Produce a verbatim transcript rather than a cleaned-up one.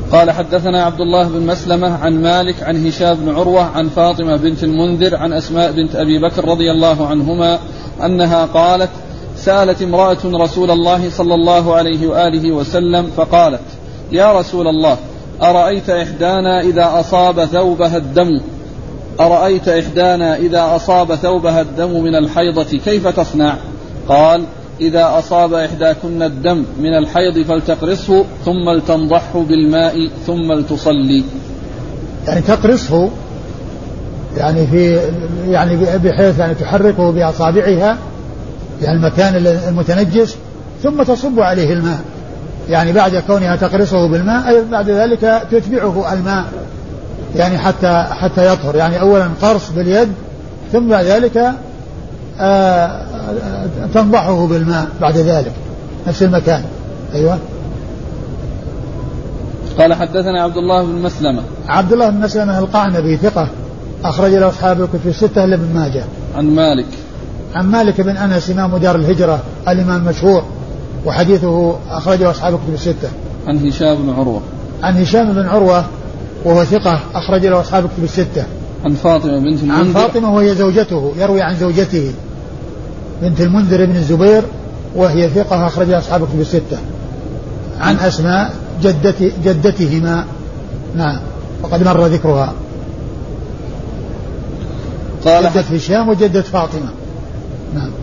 قال حدثنا عبد الله بن مسلمة عن مالك عن هشام بن عروة عن فاطمة بنت المنذر عن أسماء بنت أبي بكر رضي الله عنهما أنها قالت سألت امرأة رسول الله صلى الله عليه وآله وسلم فقالت يا رسول الله أرأيت إحدانا إذا أصاب ثوبها الدم أرأيت إحدانا إذا أصاب ثوبها الدم من الحيضة كيف تصنع؟ قال إذا أصاب إحداكن الدم من الحيض فلتقرصه ثم لتنضحه بالماء ثم لتصلي. يعني تقرصه يعني في يعني بحيث يعني تحركه بأصابعها يعني المكان المتنجس ثم تصب عليه الماء، يعني بعد كونها تقرصه بالماء أي بعد ذلك تتبعه الماء يعني حتى حتى يطهر، يعني أولا قرص باليد ثم بعد ذلك آه تنضحه بالماء بعد ذلك نفس المكان. أيوة. قال حدثنا عبد الله بن مسلمة عبد الله بن مسلمة القعنبي ثقة أخرج له أصحاب الكتب الستة إلا ابن ماجه. عن مالك عن مالك بن أنس إمام دار الهجرة الإمام المشهور وحديثه أخرجه أصحاب الكتب الستة. عن هشام بن عروة عن هشام بن عروة وهو ثقة أخرج له أصحاب الكتب الستة. عن فاطمة بنت المنذر عن فاطمة وهي زوجته يروي عن زوجته بنت المنذر بن الزبير وهي ثقة أخرج أصحاب الكتب الستة. عن أسماء جدتي جدتهما نعم وقد مر ذكرها. قال جدة هشام وجدة فاطمة. نعم.